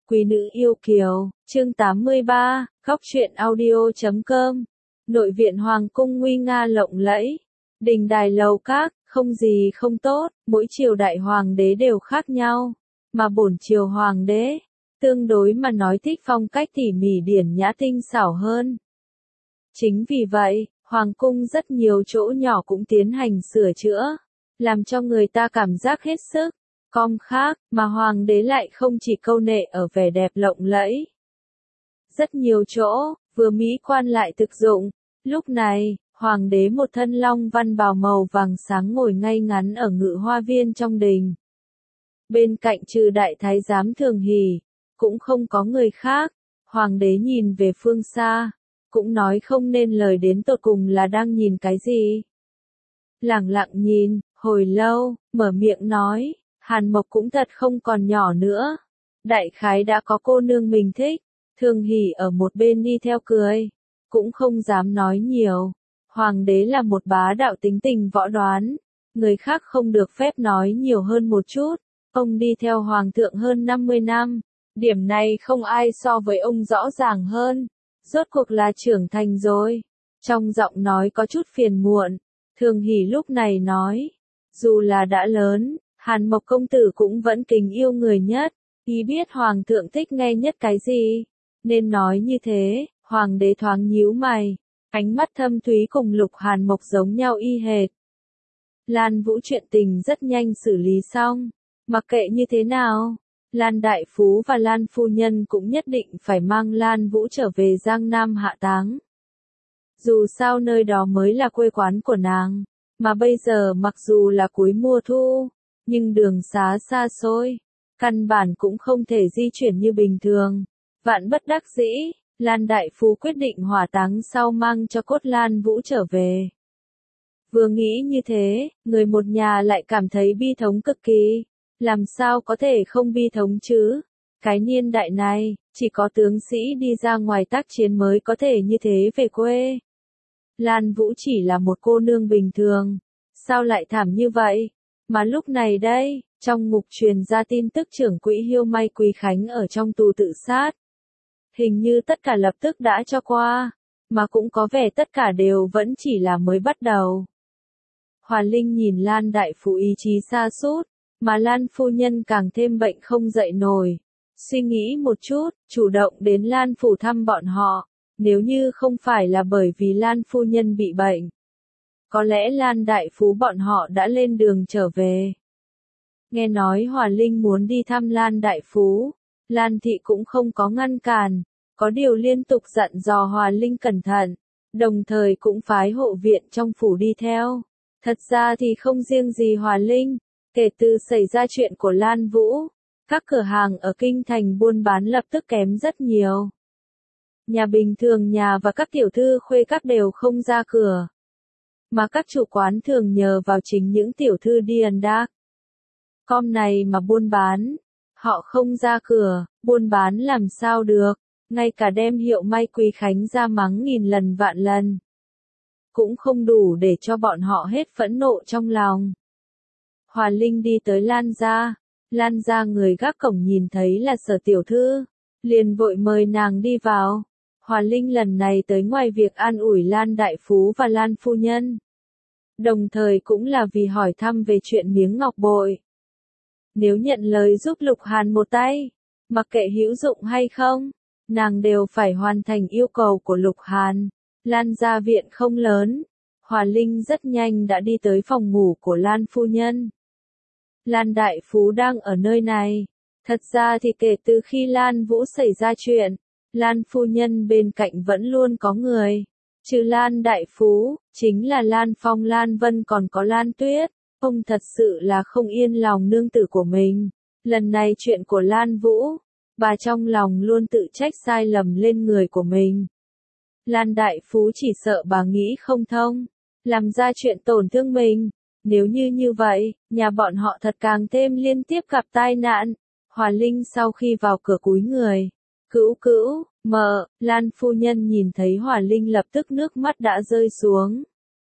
Quý nữ yêu kiều, chương 83, góc truyện audio.com. Nội viện hoàng cung nguy nga lộng lẫy, đình đài lầu các, không gì không tốt, mỗi triều đại hoàng đế đều khác nhau, mà bổn triều hoàng đế, tương đối mà nói thích phong cách tỉ mỉ điển nhã tinh xảo hơn. Chính vì vậy, hoàng cung rất nhiều chỗ nhỏ cũng tiến hành sửa chữa, làm cho người ta cảm giác hết sức khác, mà hoàng đế lại không chỉ câu nệ ở vẻ đẹp lộng lẫy. Rất nhiều chỗ, vừa mỹ quan lại thực dụng. Lúc này, hoàng đế một thân long văn bào màu vàng sáng ngồi ngay ngắn ở ngự hoa viên trong đình. Bên cạnh trừ đại thái giám Thường Hỷ, cũng không có người khác. Hoàng đế nhìn về phương xa, cũng nói không nên lời đến tột cùng là đang nhìn cái gì. Lẳng lặng nhìn, hồi lâu, mở miệng nói, Hàn Mộc cũng thật không còn nhỏ nữa. Đại khái đã có cô nương mình thích. Thường Hỷ ở một bên đi theo cười, cũng không dám nói nhiều. Hoàng đế là một bá đạo tính tình võ đoán, người khác không được phép nói nhiều hơn một chút. Ông đi theo hoàng thượng hơn 50 năm, điểm này không ai so với ông rõ ràng hơn. Rốt cuộc là trưởng thành rồi. Trong giọng nói có chút phiền muộn, Thường Hỷ lúc này nói, dù là đã lớn, Hàn Mộc công tử cũng vẫn kính yêu người nhất, ý biết hoàng thượng thích nghe nhất cái gì, nên nói như thế. Hoàng đế thoáng nhíu mày, ánh mắt thâm thúy cùng Lục Hàn Mộc giống nhau y hệt. Lan Vũ chuyện tình rất nhanh xử lý xong, mặc kệ như thế nào, Lan Đại Phú và Lan Phu Nhân cũng nhất định phải mang Lan Vũ trở về Giang Nam hạ táng. Dù sao nơi đó mới là quê quán của nàng, mà bây giờ mặc dù là cuối mùa thu, nhưng đường xá xa xôi, căn bản cũng không thể di chuyển như bình thường. Vạn bất đắc dĩ, Lan Đại Phú quyết định hỏa táng sau mang cho cốt Lan Vũ trở về. Vừa nghĩ như thế, người một nhà lại cảm thấy bi thống cực kỳ. Làm sao có thể không bi thống chứ? Cái niên đại này, chỉ có tướng sĩ đi ra ngoài tác chiến mới có thể như thế về quê. Lan Vũ chỉ là một cô nương bình thường, sao lại thảm như vậy? Mà lúc này đây, trong ngục truyền ra tin tức trưởng quỹ Hiêu May Quý Khánh ở trong tù tự sát. Hình như tất cả lập tức đã cho qua, mà cũng có vẻ tất cả đều vẫn chỉ là mới bắt đầu. Hoàn Linh nhìn Lan Đại Phú ý chí sa sút, mà Lan Phu Nhân càng thêm bệnh không dậy nổi. Suy nghĩ một chút, chủ động đến Lan Phủ thăm bọn họ, nếu như không phải là bởi vì Lan Phu Nhân bị bệnh, có lẽ Lan Đại Phú bọn họ đã lên đường trở về. Nghe nói Hoàn Linh muốn đi thăm Lan Đại Phú, Lan Thị cũng không có ngăn cản, có điều liên tục dặn dò Hoàn Linh cẩn thận, đồng thời cũng phái hộ viện trong phủ đi theo. Thật ra thì không riêng gì Hoàn Linh, kể từ xảy ra chuyện của Lan Vũ, các cửa hàng ở kinh thành buôn bán lập tức kém rất nhiều. Nhà bình thường nhà và các tiểu thư khuê các đều không ra cửa, mà các chủ quán thường nhờ vào chính những tiểu thư điền đác. Com này mà buôn bán, họ không ra cửa, buôn bán làm sao được, ngay cả đem Hiệu May Quý Khánh ra mắng nghìn lần vạn lần, cũng không đủ để cho bọn họ hết phẫn nộ trong lòng. Hoàn Linh đi tới Lan gia người gác cổng nhìn thấy là Sở tiểu thư, liền vội mời nàng đi vào. Hoàn Linh lần này tới ngoài việc an ủi Lan Đại Phú và Lan Phu Nhân, đồng thời cũng là vì hỏi thăm về chuyện miếng ngọc bội. Nếu nhận lời giúp Lục Hàn một tay, mặc kệ hữu dụng hay không, nàng đều phải hoàn thành yêu cầu của Lục Hàn. Lan gia viện không lớn, Hoàn Linh rất nhanh đã đi tới phòng ngủ của Lan Phu Nhân. Lan Đại Phú đang ở nơi này. Thật ra thì kể từ khi Lan Vũ xảy ra chuyện, Lan Phu Nhân bên cạnh vẫn luôn có người. Trừ Lan Đại Phú, chính là Lan Phong Lan Vân còn có Lan Tuyết. Ông thật sự là không yên lòng nương tử của mình. Lần này chuyện của Lan Vũ, bà trong lòng luôn tự trách sai lầm lên người của mình. Lan Đại Phú chỉ sợ bà nghĩ không thông, làm ra chuyện tổn thương mình. Nếu như vậy, nhà bọn họ thật càng thêm liên tiếp gặp tai nạn. Hoàn Linh sau khi vào cửa cúi người, cữu, Lan Phu Nhân nhìn thấy Hoàn Linh lập tức nước mắt đã rơi xuống.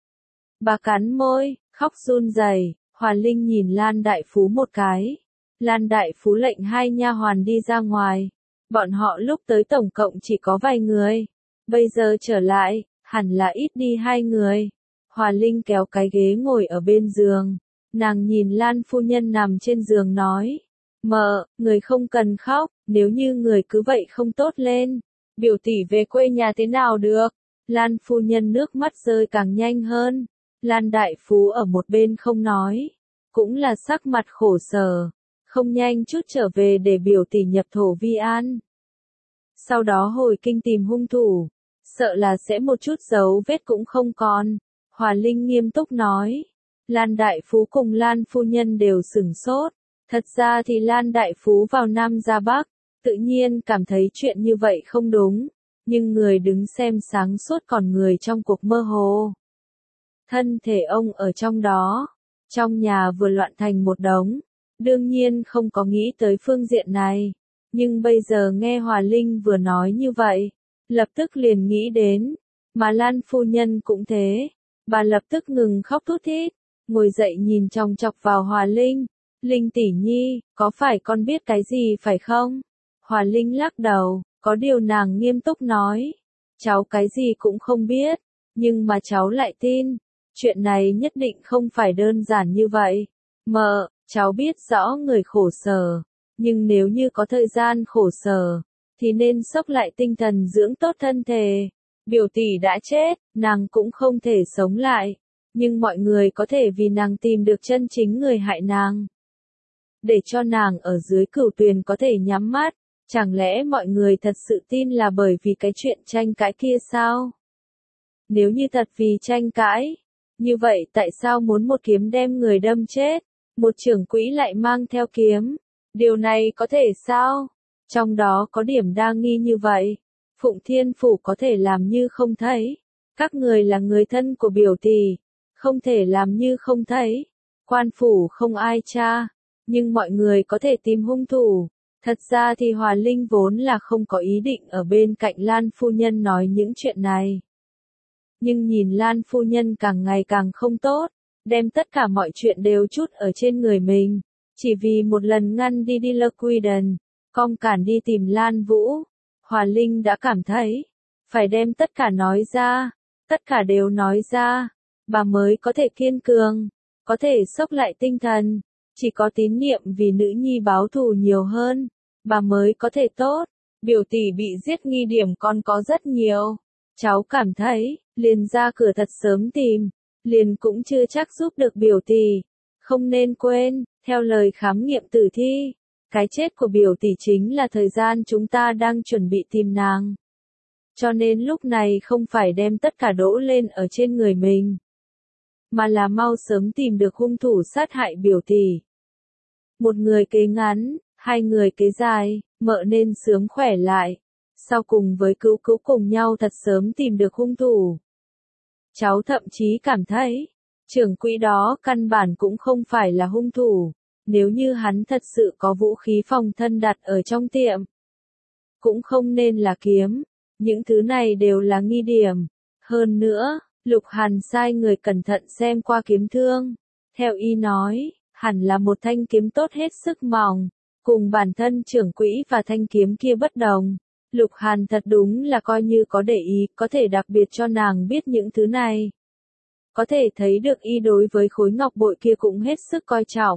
Bà cắn môi, khóc run rẩy. Hoàn Linh nhìn Lan Đại Phú một cái. Lan Đại Phú lệnh hai nha hoàn đi ra ngoài, Bọn họ lúc tới tổng cộng chỉ có vài người. Bây giờ trở lại, hẳn là ít đi 2 người. Hòa Linh kéo cái ghế ngồi ở bên giường. Nàng nhìn Lan phu nhân nằm trên giường nói. Mợ, người không cần khóc, nếu như người cứ vậy không tốt lên. Biểu tỷ về quê nhà thế nào được? Lan phu nhân nước mắt rơi càng nhanh hơn. Lan đại phú ở một bên không nói. Cũng là sắc mặt khổ sở. Không nhanh chút trở về để biểu tỷ nhập thổ vi an. Sau đó hồi kinh tìm hung thủ. Sợ là sẽ một chút dấu vết cũng không còn. Hòa Linh nghiêm túc nói. Lan đại phú cùng Lan phu nhân đều sửng sốt. Thật ra thì Lan đại phú vào Nam ra Bắc. Tự nhiên cảm thấy chuyện như vậy không đúng. Nhưng người đứng xem sáng suốt còn người trong cuộc mơ hồ. Thân thể ông ở trong đó. Trong nhà vừa loạn thành một đống. Đương nhiên không có nghĩ tới phương diện này. Nhưng bây giờ nghe Hòa Linh vừa nói như vậy. Lập tức liền nghĩ đến. Mà Lan phu nhân cũng thế. Bà lập tức ngừng khóc thút thít. Ngồi dậy nhìn chòng chọc vào Hòa Linh. Linh tỷ nhi, có phải con biết cái gì phải không? Hòa Linh lắc đầu, có điều nàng nghiêm túc nói. Cháu cái gì cũng không biết, nhưng mà cháu lại tin. Chuyện này nhất định không phải đơn giản như vậy. Mợ, cháu biết rõ người khổ sở, nhưng nếu như có thời gian khổ sở, thì nên xốc lại tinh thần dưỡng tốt thân thể. Biểu tỷ đã chết, nàng cũng không thể sống lại. Nhưng mọi người có thể vì nàng tìm được chân chính người hại nàng. Để cho nàng ở dưới cửu tuyền có thể nhắm mắt. Chẳng lẽ mọi người thật sự tin là bởi vì cái chuyện tranh cãi kia sao? Nếu như thật vì tranh cãi, như vậy tại sao muốn một kiếm đem người đâm chết? Một trưởng quỹ lại mang theo kiếm. Điều này có thể sao? Trong đó có điểm đa nghi như vậy. Phụng Thiên Phủ có thể làm như không thấy. Các người là người thân của biểu tỷ. Không thể làm như không thấy. Quan phủ không ai tra. Nhưng mọi người có thể tìm hung thủ. Thật ra thì Hòa Linh vốn là không có ý định ở bên cạnh Lan phu nhân nói những chuyện này. Nhưng nhìn Lan phu nhân càng ngày càng không tốt, đem tất cả mọi chuyện đều trút ở trên người mình. Chỉ vì một lần ngăn đi Dilaquiden, cong cản đi tìm Lan Vũ. Hòa Linh đã cảm thấy, phải đem tất cả nói ra, tất cả đều nói ra, bà mới có thể kiên cường, có thể xốc lại tinh thần. Chỉ có tín niệm vì nữ nhi báo thù nhiều hơn, bà mới có thể tốt. Biểu tỷ bị giết nghi điểm còn có rất nhiều. Cháu cảm thấy, liền ra cửa thật sớm tìm, liền cũng chưa chắc giúp được biểu tỷ. Không nên quên, theo lời khám nghiệm tử thi, cái chết của biểu tỷ chính là thời gian chúng ta đang chuẩn bị tìm nàng. Cho nên lúc này không phải đem tất cả đổ lên ở trên người mình, mà là mau sớm tìm được hung thủ sát hại biểu tỷ. Một người kế ngắn, 2 người kế dài, mợ nên sớm khỏe lại. Sau cùng với Cữu Cữu cùng nhau thật sớm tìm được hung thủ. Cháu thậm chí cảm thấy, trưởng quỹ đó căn bản cũng không phải là hung thủ. Nếu như hắn thật sự có vũ khí phòng thân đặt ở trong tiệm, cũng không nên là kiếm. Những thứ này đều là nghi điểm. Hơn nữa, Lục Hàn sai người cẩn thận xem qua kiếm thương. Theo y nói, hẳn là một thanh kiếm tốt hết sức mỏng. Cùng bản thân trưởng quỹ và thanh kiếm kia bất đồng. Lục Hàn thật đúng là coi như có để ý, có thể đặc biệt cho nàng biết những thứ này. Có thể thấy được y đối với khối ngọc bội kia cũng hết sức coi trọng.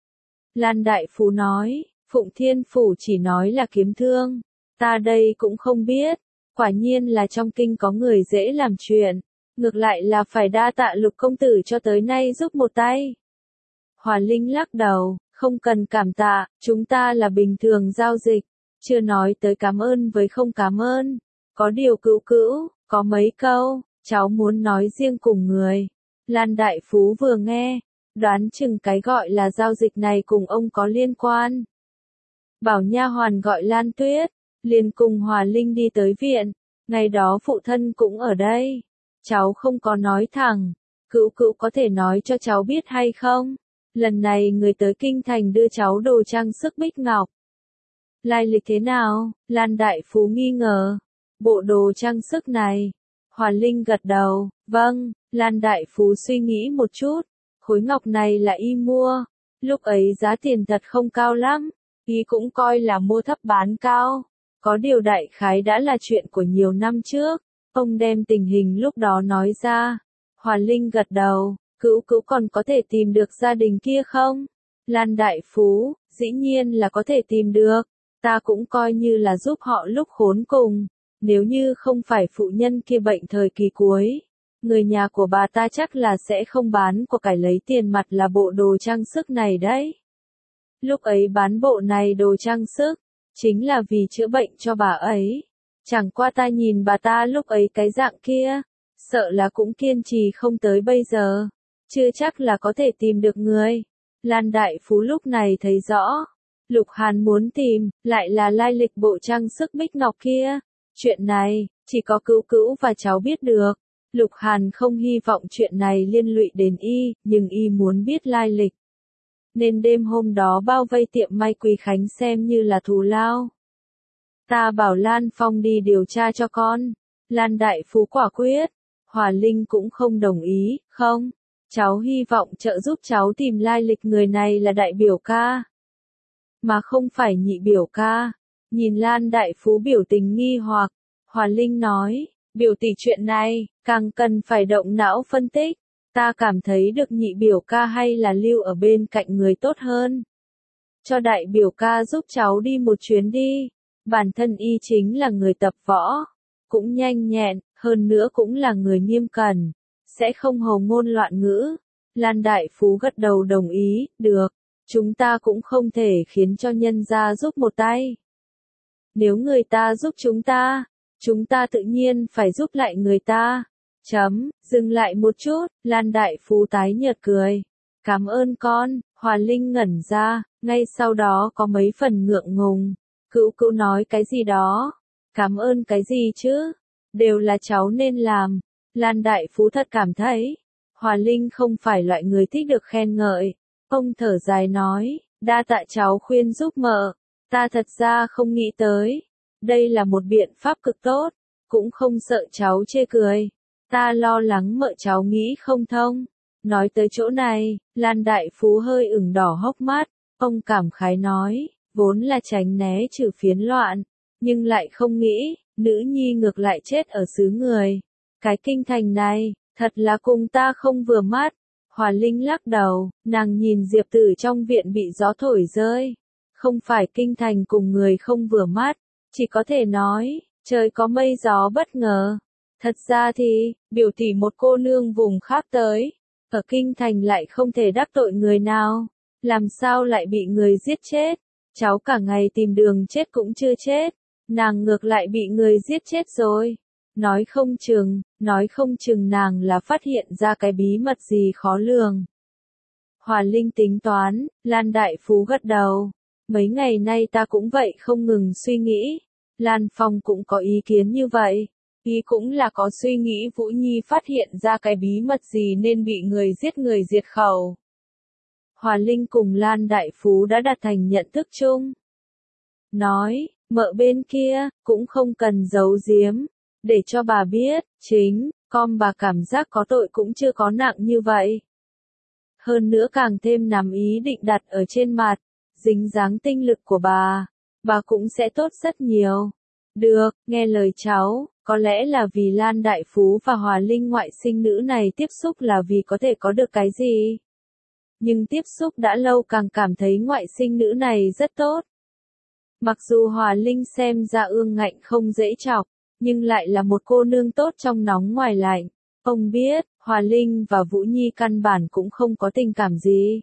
Lan Đại Phú nói, Phụng Thiên Phủ chỉ nói là kiếm thương. Ta đây cũng không biết. Quả nhiên là trong kinh có người dễ làm chuyện. Ngược lại là phải đa tạ Lục công tử cho tới nay giúp một tay. Hòa Linh lắc đầu, không cần cảm tạ, chúng ta là bình thường giao dịch. Chưa nói tới cảm ơn với không cảm ơn. Có điều Cữu Cữu, có mấy câu, cháu muốn nói riêng cùng người. Lan Đại Phú vừa nghe, đoán chừng cái gọi là giao dịch này cùng ông có liên quan. Bảo nha hoàn gọi Lan Tuyết, liền cùng Hòa Linh đi tới viện. Ngày đó phụ thân cũng ở đây. Cháu không có nói thẳng. Cữu Cữu có thể nói cho cháu biết hay không? Lần này người tới kinh thành đưa cháu đồ trang sức bích ngọc. Lai lịch thế nào? Lan Đại Phú nghi ngờ. Bộ đồ trang sức này. Hòa Linh gật đầu. Vâng. Lan Đại Phú suy nghĩ một chút. Khối ngọc này là y mua. Lúc ấy giá tiền thật không cao lắm. Y cũng coi là mua thấp bán cao. Có điều đại khái đã là chuyện của nhiều năm trước. Ông đem tình hình lúc đó nói ra. Hòa Linh gật đầu, Cữu Cữu còn có thể tìm được gia đình kia không? Lan Đại Phú, dĩ nhiên là có thể tìm được. Ta cũng coi như là giúp họ lúc khốn cùng. Nếu như không phải phụ nhân kia bệnh thời kỳ cuối, người nhà của bà ta chắc là sẽ không bán của cải lấy tiền mặt là bộ đồ trang sức này đấy. Lúc ấy bán bộ này đồ trang sức, chính là vì chữa bệnh cho bà ấy. Chẳng qua ta nhìn bà ta lúc ấy cái dạng kia, sợ là cũng kiên trì không tới bây giờ. Chưa chắc là có thể tìm được người. Lan Đại Phú lúc này thấy rõ. Lục Hàn muốn tìm, lại là lai lịch bộ trang sức bích ngọc kia. Chuyện này, chỉ có Cữu Cữu và cháu biết được. Lục Hàn không hy vọng chuyện này liên lụy đến y, nhưng y muốn biết lai lịch. Nên đêm hôm đó bao vây tiệm may Quý Khánh xem như là thù lao. Ta bảo Lan Phong đi điều tra cho con. Lan Đại Phú quả quyết. Hòa Linh cũng không đồng ý, không. Cháu hy vọng trợ giúp cháu tìm lai lịch người này là đại biểu ca. Mà không phải nhị biểu ca. Nhìn Lan Đại Phú biểu tình nghi hoặc, Hòa Linh nói, biểu tỷ chuyện này, càng cần phải động não phân tích. Ta cảm thấy được nhị biểu ca hay là lưu ở bên cạnh người tốt hơn. Cho đại biểu ca giúp cháu đi một chuyến đi. Bản thân y chính là người tập võ. Cũng nhanh nhẹn, hơn nữa cũng là người nghiêm cẩn. Sẽ không hồ ngôn loạn ngữ. Lan Đại Phú gật đầu đồng ý, được. Chúng ta cũng không thể khiến cho nhân gia giúp một tay. Nếu người ta giúp chúng ta tự nhiên phải giúp lại người ta. Dừng lại một chút, Lan Đại Phú tái nhợt cười. Cảm ơn con, Hòa Linh ngẩn ra, ngay sau đó có mấy phần ngượng ngùng. Cữu Cữu nói cái gì đó? Cảm ơn cái gì chứ? Đều là cháu nên làm. Lan Đại Phú thật cảm thấy, Hòa Linh không phải loại người thích được khen ngợi. Ông thở dài nói, đa tạ cháu khuyên giúp mợ. Ta thật ra không nghĩ tới. Đây là một biện pháp cực tốt, cũng không sợ cháu chê cười. Ta lo lắng mợ cháu nghĩ không thông. Nói tới chỗ này, Lan Đại Phú hơi ửng đỏ hốc mắt. Ông cảm khái nói, vốn là tránh né trừ phiến loạn, nhưng lại không nghĩ, nữ nhi ngược lại chết ở xứ người. Cái kinh thành này, thật là cùng ta không vừa mắt. Hòa Linh lắc đầu, nàng nhìn Diệp Tử trong viện bị gió thổi rơi. Không phải kinh thành cùng người không vừa mắt, chỉ có thể nói, trời có mây gió bất ngờ. Thật ra thì, biểu tỷ một cô nương vùng khác tới, ở kinh thành lại không thể đắc tội người nào, làm sao lại bị người giết chết. Cháu cả ngày tìm đường chết cũng chưa chết, nàng ngược lại bị người giết chết rồi. Nói không chừng nàng là phát hiện ra cái bí mật gì khó lường. Hòa Linh tính toán, Lan Đại Phú gật đầu. Mấy ngày nay ta cũng vậy không ngừng suy nghĩ. Lan Phong cũng có ý kiến như vậy. Y cũng là có suy nghĩ Vũ Nhi phát hiện ra cái bí mật gì nên bị người diệt khẩu. Hòa Linh cùng Lan Đại Phú đã đạt thành nhận thức chung. Nói, mợ bên kia, cũng không cần giấu giếm. Để cho bà biết, con bà cảm giác có tội cũng chưa có nặng như vậy. Hơn nữa càng thêm nắm ý định đặt ở trên mặt, dính dáng tinh lực của bà cũng sẽ tốt rất nhiều. Được, nghe lời cháu, có lẽ là vì Lan Đại Phú và Hòa Linh ngoại sinh nữ này tiếp xúc là vì có thể có được cái gì. Nhưng tiếp xúc đã lâu càng cảm thấy ngoại sinh nữ này rất tốt. Mặc dù Hòa Linh xem ra ương ngạnh không dễ chọc, nhưng lại là một cô nương tốt trong nóng ngoài lạnh. Ông biết, Hòa Linh và Vũ Nhi căn bản cũng không có tình cảm gì.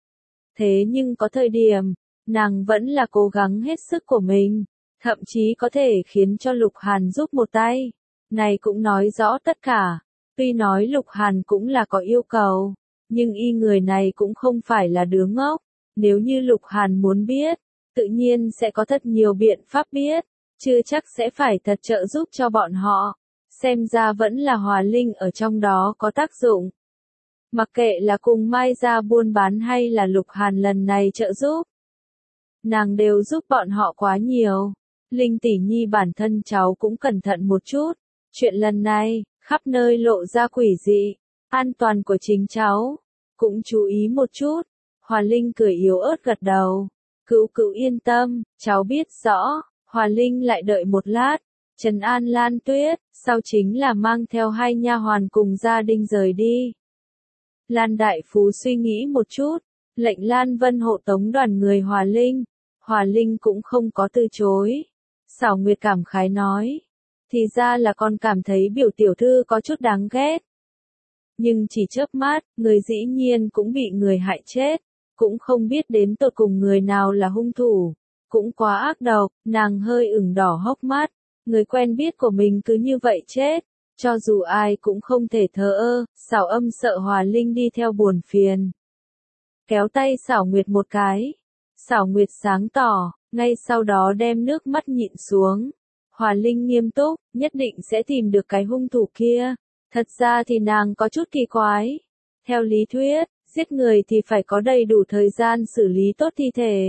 Thế nhưng có thời điểm, nàng vẫn là cố gắng hết sức của mình, thậm chí có thể khiến cho Lục Hàn giúp một tay. Này cũng nói rõ tất cả. Tuy nói Lục Hàn cũng là có yêu cầu, nhưng y người này cũng không phải là đứa ngốc. Nếu như Lục Hàn muốn biết, tự nhiên sẽ có thật nhiều biện pháp biết, chưa chắc sẽ phải thật trợ giúp cho bọn họ. Xem ra vẫn là Hòa Linh ở trong đó có tác dụng. Mặc kệ là cùng Mai ra buôn bán hay là Lục Hàn lần này trợ giúp, nàng đều giúp bọn họ quá nhiều. Linh tỷ nhi bản thân cháu cũng cẩn thận một chút. Chuyện lần này, khắp nơi lộ ra quỷ dị. An toàn của chính cháu, cũng chú ý một chút. Hòa Linh cười yếu ớt gật đầu. Cữu Cữu yên tâm, cháu biết rõ. Hòa Linh lại đợi một lát, trấn an Lan Tuyết, sau chính là mang theo hai nha hoàn cùng gia đình rời đi. Lan Đại Phú suy nghĩ một chút, lệnh Lan Vân hộ tống đoàn người Hòa Linh. Hòa Linh cũng không có từ chối. Xảo Nguyệt cảm khái nói, thì ra là con cảm thấy biểu tiểu thư có chút đáng ghét. Nhưng chỉ chớp mắt, người dĩ nhiên cũng bị người hại chết, cũng không biết đến tột cùng người nào là hung thủ, cũng quá ác độc, nàng hơi ửng đỏ hốc mắt, người quen biết của mình cứ như vậy chết, cho dù ai cũng không thể thờ ơ, Xảo Âm sợ Hòa Linh đi theo buồn phiền. Kéo tay Xảo Nguyệt một cái, Xảo Nguyệt sáng tỏ, ngay sau đó đem nước mắt nhịn xuống. Hòa Linh nghiêm túc, nhất định sẽ tìm được cái hung thủ kia. Thật ra thì nàng có chút kỳ quái. Theo lý thuyết, giết người thì phải có đầy đủ thời gian xử lý tốt thi thể.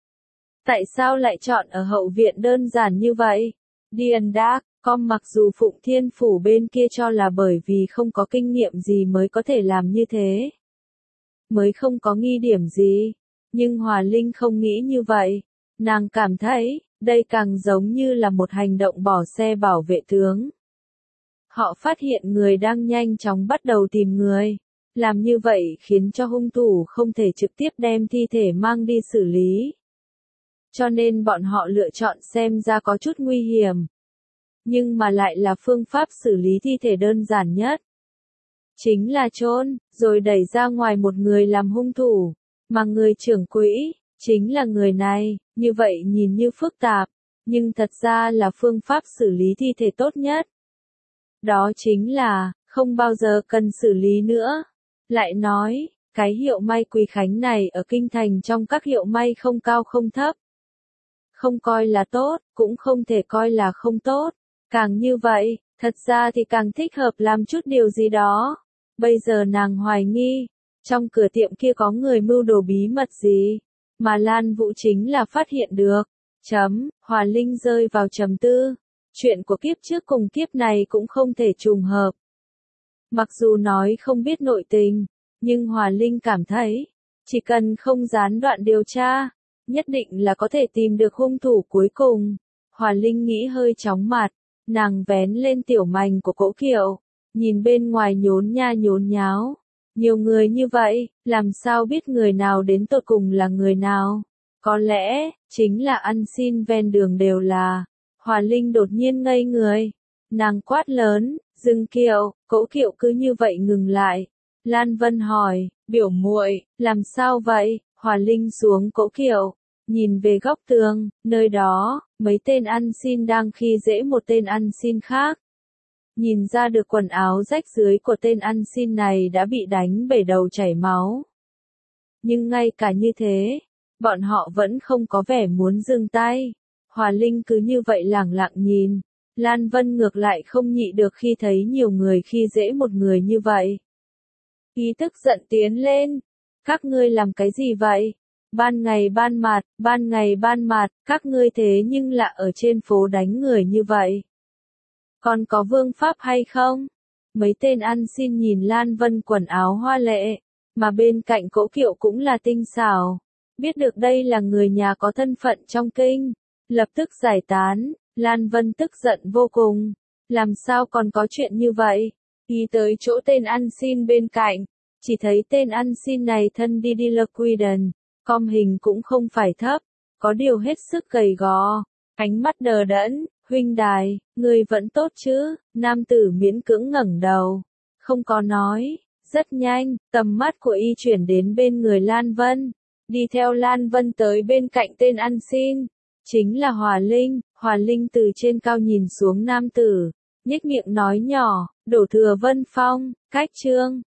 Tại sao lại chọn ở hậu viện đơn giản như vậy? Điền Đác, com mặc dù Phụng Thiên Phủ bên kia cho là bởi vì không có kinh nghiệm gì mới có thể làm như thế. Mới không có nghi điểm gì. Nhưng Hòa Linh không nghĩ như vậy. Nàng cảm thấy, đây càng giống như là một hành động bỏ xe bảo vệ tướng. Họ phát hiện người đang nhanh chóng bắt đầu tìm người. Làm như vậy khiến cho hung thủ không thể trực tiếp đem thi thể mang đi xử lý. Cho nên bọn họ lựa chọn xem ra có chút nguy hiểm. Nhưng mà lại là phương pháp xử lý thi thể đơn giản nhất. Chính là chôn, rồi đẩy ra ngoài một người làm hung thủ. Mà người trưởng quỹ, chính là người này, như vậy nhìn như phức tạp, nhưng thật ra là phương pháp xử lý thi thể tốt nhất. Đó chính là, không bao giờ cần xử lý nữa. Lại nói, cái hiệu may Quý Khánh này ở kinh thành trong các hiệu may không cao không thấp. Không coi là tốt, cũng không thể coi là không tốt. Càng như vậy, thật ra thì càng thích hợp làm chút điều gì đó. Bây giờ nàng hoài nghi, trong cửa tiệm kia có người mưu đồ bí mật gì, mà Lan Vũ chính là phát hiện được. Hòa Linh rơi vào trầm tư. Chuyện của kiếp trước cùng kiếp này cũng không thể trùng hợp. Mặc dù nói không biết nội tình, nhưng Hòa Linh cảm thấy, chỉ cần không gián đoạn điều tra, nhất định là có thể tìm được hung thủ cuối cùng. Hòa Linh nghĩ hơi chóng mặt, nàng vén lên tiểu mành của Cỗ Kiệu, nhìn bên ngoài nhốn nha nhốn nháo. Nhiều người như vậy, làm sao biết người nào đến tột cùng là người nào? Có lẽ, chính là ăn xin ven đường đều là. Hòa Linh đột nhiên ngây người. Nàng quát lớn, dừng kiệu, Cỗ Kiệu cứ như vậy ngừng lại. Lan Vân hỏi, biểu muội, làm sao vậy? Hòa Linh xuống Cỗ Kiệu, nhìn về góc tường, nơi đó, mấy tên ăn xin đang khi dễ một tên ăn xin khác. Nhìn ra được quần áo rách dưới của tên ăn xin này đã bị đánh bể đầu chảy máu. Nhưng ngay cả như thế, bọn họ vẫn không có vẻ muốn dừng tay. Hòa Linh cứ như vậy lẳng lặng nhìn. Lan Vân ngược lại không nhịn được khi thấy nhiều người khi dễ một người như vậy. Ý tức giận tiến lên. Các ngươi làm cái gì vậy? Ban ngày ban mặt, các ngươi thế nhưng là ở trên phố đánh người như vậy. Còn có vương pháp hay không? Mấy tên ăn xin nhìn Lan Vân quần áo hoa lệ, mà bên cạnh Cỗ Kiệu cũng là tinh xảo. Biết được đây là người nhà có thân phận trong kinh, lập tức giải tán. Lan Vân tức giận vô cùng. Làm sao còn có chuyện như vậy? Đi tới chỗ tên ăn xin bên cạnh, chỉ thấy tên ăn xin này thân đi đi lơ quy đần, com hình cũng không phải thấp, có điều hết sức gầy gò, ánh mắt đờ đẫn. Huynh đài, người vẫn tốt chứ? Nam tử miễn cưỡng ngẩng đầu, không có nói. Rất nhanh, tầm mắt của y chuyển đến bên người Lan Vân, đi theo Lan Vân tới bên cạnh tên ăn xin, chính là Hòa Linh. Hòa Linh từ trên cao nhìn xuống nam tử, nhếch miệng nói nhỏ, đổ thừa Vân Phong, cách Trương.